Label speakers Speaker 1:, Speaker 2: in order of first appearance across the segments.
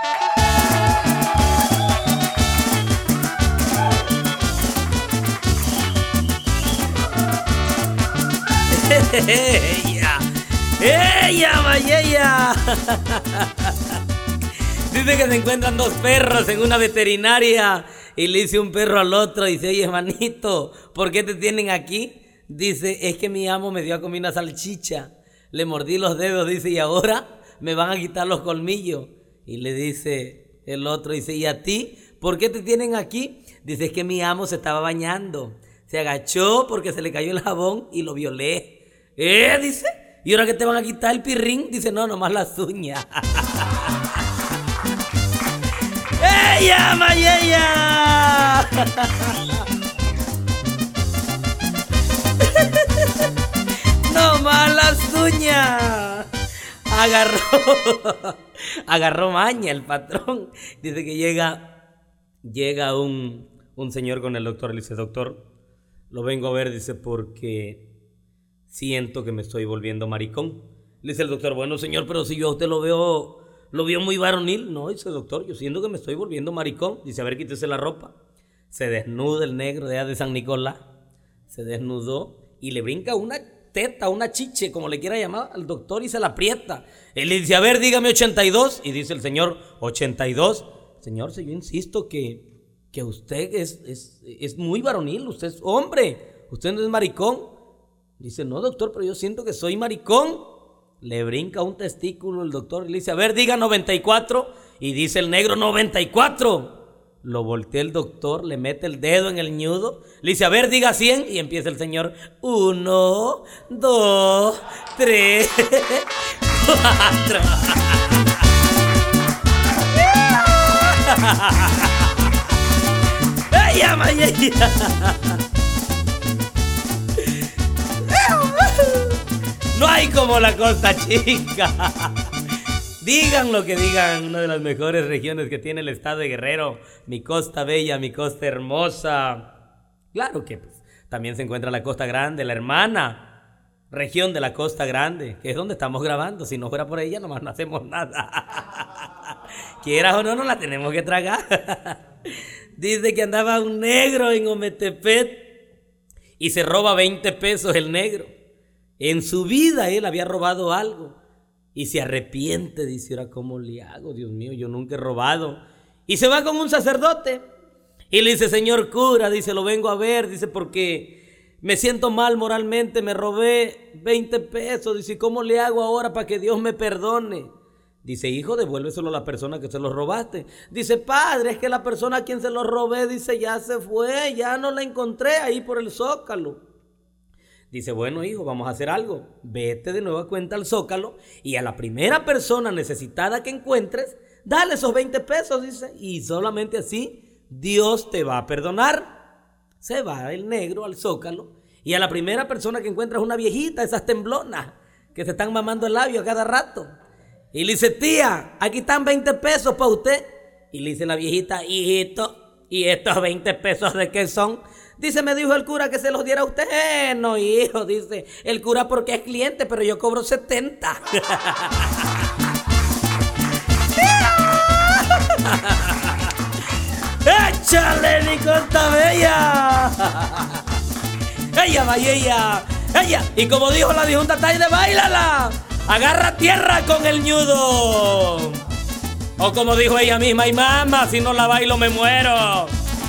Speaker 1: ¡Ella, vaya! Dice que se encuentran dos perros en una veterinaria y le dice un perro al otro, dice, oye, hermanito, ¿por qué te tienen aquí? Dice, es que mi amo me dio a comer una salchicha, le mordí los dedos, dice, y ahora me van a quitar los colmillos. Y le dice el otro, dice, ¿y a ti? ¿Por qué te tienen aquí? Dice, es que mi amo se estaba bañando, se agachó porque se le cayó el jabón y lo violé. Dice, ¿y ahora que te van a quitar el pirrín? Dice, no, nomás las uñas. ¡Ella, mayella! Nomás las uñas. Agarró maña el patrón. Dice que llega un señor con el doctor. Le dice, doctor, lo vengo a ver, dice, porque siento que me estoy volviendo maricón. Le dice el doctor, bueno, señor, pero si yo a usted lo veo muy varonil. No, dice el doctor, yo siento que me estoy volviendo maricón. Dice, a ver, quítese la ropa. Se desnuda el negro de allá de San Nicolás. Se desnudó y le brinca una teta, una chiche, como le quiera llamar, al doctor y se la aprieta. Él le dice, a ver, dígame 82. Y dice el señor, 82. Señor, yo insisto que usted es muy varonil, usted es hombre, usted no es maricón. Dice, no, doctor, pero yo siento que soy maricón. Le brinca un testículo el doctor y le dice, a ver, diga 94. Y dice el negro, 94. Lo voltea el doctor, le mete el dedo en el ñudo. Le dice, a ver, diga 100. Y empieza el señor, 1, 2, 3, 4. ¡Ella, mayella! No hay como la Costa Chica. Digan lo que digan, una de las mejores regiones que tiene el estado de Guerrero, mi costa bella, mi costa hermosa. Claro que pues, también se encuentra la Costa Grande, la hermana región de la Costa Grande, que es donde estamos grabando. Si no fuera por ella, nomás no hacemos nada. Quieras o no, nos la tenemos que tragar. Dice que andaba un negro en Ometepec y se roba 20 pesos el negro. En su vida él había robado algo y se arrepiente, dice, ahora ¿cómo le hago? Dios mío, yo nunca he robado. Y se va con un sacerdote y le dice, señor cura, dice, lo vengo a ver, dice, porque me siento mal moralmente, me robé 20 pesos, dice, ¿cómo le hago ahora para que Dios me perdone? Dice, hijo, devuélveselo a la persona que se lo robaste. Dice, padre, es que la persona a quien se lo robé, dice, ya se fue, ya no la encontré ahí por el Zócalo. Dice, bueno, hijo, vamos a hacer algo. Vete de nueva cuenta al Zócalo y a la primera persona necesitada que encuentres, dale esos 20 pesos, dice, y solamente así Dios te va a perdonar. Se va el negro al Zócalo y a la primera persona que encuentras, una viejita, esas temblonas que se están mamando el labio a cada rato. Y le dice, tía, aquí están 20 pesos para usted. Y le dice la viejita, hijito, ¿y estos 20 pesos de qué son? Dice, me dijo el cura que se los diera a usted. No, hijo, dice, el cura porque es cliente, pero yo cobro 70. ¡Échale, mi Costa Bella! ¡Ella, vaya, ella! Y como dijo la disjunta Taide, ¡báilala! Agarra tierra con el ñudo. O como dijo ella misma, y mamá, si no la bailo me muero.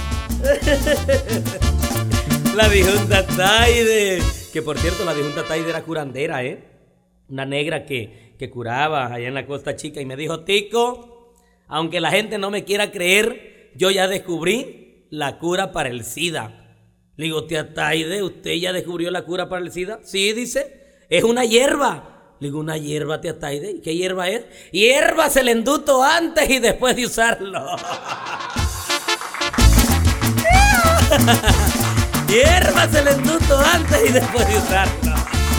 Speaker 1: La disjunta Taide. Que por cierto, la disjunta Taide era curandera, una negra que curaba allá en la Costa Chica. Y me dijo, Tico, aunque la gente no me quiera creer, yo ya descubrí la cura para el SIDA. Le digo, tía Taide, ¿usted ya descubrió la cura para el SIDA? Sí, dice, es una hierba. Le digo, ¿una hierba, tía Taide? ¿Y qué hierba es? Hierbas el enduto antes y después de usarlo. Hierbas el enduto antes y después de usarlo.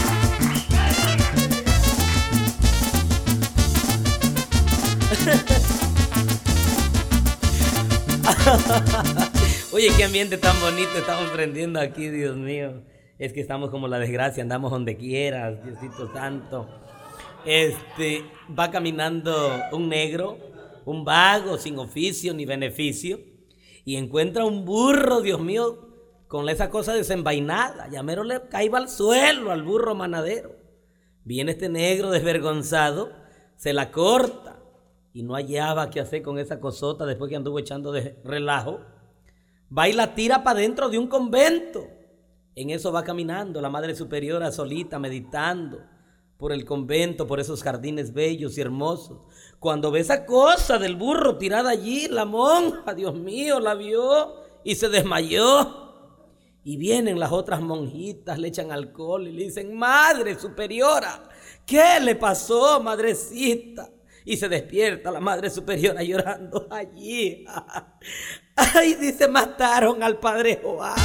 Speaker 1: Oye, qué ambiente tan bonito estamos prendiendo aquí, Dios mío. Es que estamos como la desgracia, andamos donde quieras, Diosito santo. Va caminando un negro un vago sin oficio ni beneficio, y encuentra un burro, Dios mío, con esa cosa desenvainada. Ya mero le caía al suelo al burro manadero. Viene este negro desvergonzado, se la corta y no hallaba qué hacer con esa cosota después que anduvo echando de relajo. Va y la tira para dentro de un convento. En eso va caminando la Madre Superiora solita, meditando por el convento, por esos jardines bellos y hermosos. Cuando ve esa cosa del burro tirada allí, la monja, Dios mío, la vio y se desmayó. Y vienen las otras monjitas, le echan alcohol y le dicen: Madre Superiora, ¿qué le pasó, madrecita? Y se despierta la Madre Superiora llorando allí. Ay, dice, mataron al Padre Juan.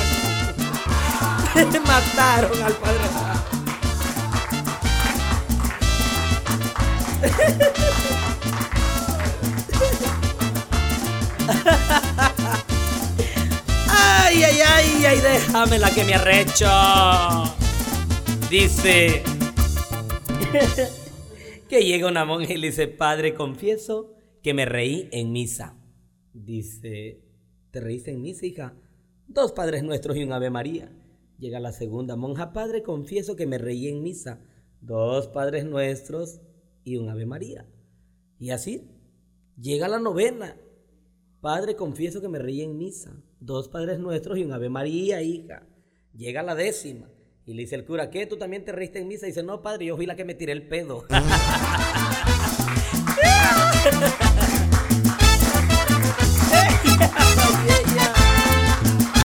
Speaker 1: Mataron al Padre Juan. Ay, ay, ay, ay, déjamela que me arrecho. Dice que llega una monja y le dice: Padre, confieso que me reí en misa. Dice: ¿te reíste en misa, hija? 2 Padres Nuestros y un Ave María. Llega la segunda monja: Padre, confieso que me reí en misa. 2 Padres Nuestros y un Ave María. Y así llega la novena: Padre, confieso que me reí en misa. 2 Padres Nuestros y un Ave María, hija. Llega la 10ª y le dice el cura: ¿qué? ¿Tú también te reíste en misa? Y dice: no, padre, yo fui la que me tiré el pedo.